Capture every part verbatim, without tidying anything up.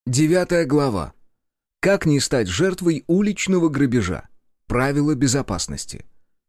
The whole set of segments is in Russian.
Девятая глава. Как не стать жертвой уличного грабежа? Правила безопасности.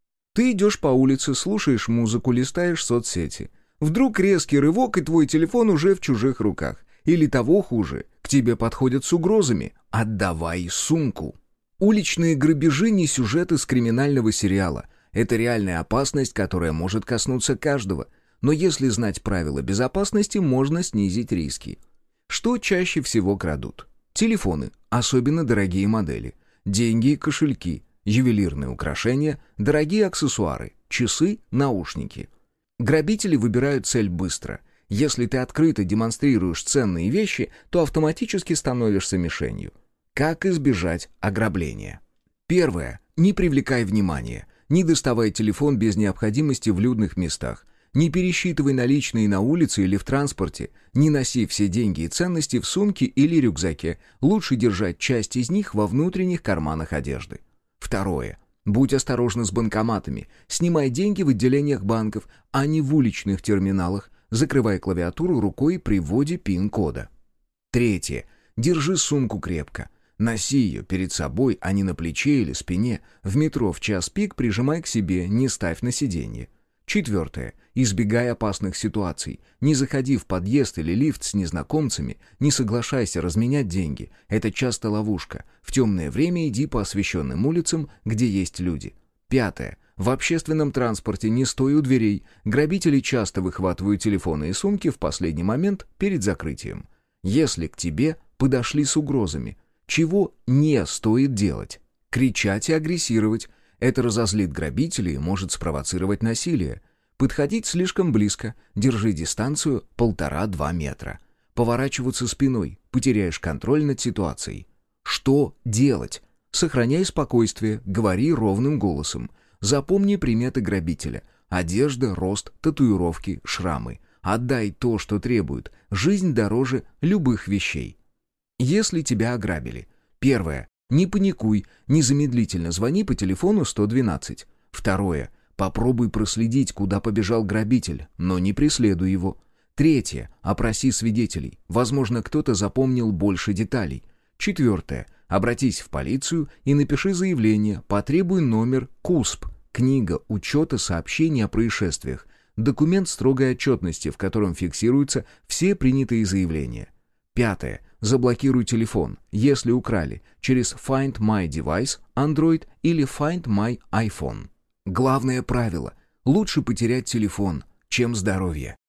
Ты идешь по улице, слушаешь музыку, листаешь соцсети. Вдруг резкий рывок, и твой телефон уже в чужих руках. Или того хуже, к тебе подходят с угрозами. Отдавай сумку. Уличные грабежи не сюжет из криминального сериала. Это реальная опасность, которая может коснуться каждого. Но если знать правила безопасности, можно снизить риски. Что чаще всего крадут? Телефоны, особенно дорогие модели, деньги и кошельки, ювелирные украшения, дорогие аксессуары, часы, наушники. Грабители выбирают цель быстро. Если ты открыто демонстрируешь ценные вещи, то автоматически становишься мишенью. Как избежать ограбления? Первое. Не привлекай внимания. Не доставай телефон без необходимости в людных местах. Не пересчитывай наличные на улице или в транспорте. Не носи все деньги и ценности в сумке или рюкзаке. Лучше держать часть из них во внутренних карманах одежды. Второе. Будь осторожна с банкоматами. Снимай деньги в отделениях банков, а не в уличных терминалах. Закрывай клавиатуру рукой при вводе пин-кода. Третье. Держи сумку крепко. Носи ее перед собой, а не на плече или спине. В метро в час пик прижимай к себе, не ставь на сиденье. Четвертое. Избегай опасных ситуаций. Не заходи в подъезд или лифт с незнакомцами, не соглашайся разменять деньги. Это часто ловушка. В темное время иди по освещенным улицам, где есть люди. Пятое. В общественном транспорте не стой у дверей. Грабители часто выхватывают телефоны и сумки в последний момент перед закрытием. Если к тебе подошли с угрозами, чего не стоит делать? Кричать и агрессировать. Это разозлит грабителей и может спровоцировать насилие. Подходить слишком близко, держи дистанцию полтора-два метра. Поворачиваться спиной, потеряешь контроль над ситуацией. Что делать? Сохраняй спокойствие, говори ровным голосом. Запомни приметы грабителя. Одежда, рост, татуировки, шрамы. Отдай то, что требуют. Жизнь дороже любых вещей. Если тебя ограбили. Первое. Не паникуй, незамедлительно звони по телефону сто двенадцать. Второе. Попробуй проследить, куда побежал грабитель, но не преследуй его. Третье. Опроси свидетелей. Возможно, кто-то запомнил больше деталей. Четвертое. Обратись в полицию и напиши заявление, потребуй номер КУСП, книга учета сообщений о происшествиях, документ строгой отчетности, в котором фиксируются все принятые заявления. Пятое. Заблокируй телефон, если украли, через Find My Device, Android или Find My iPhone. Главное правило – лучше потерять телефон, чем здоровье.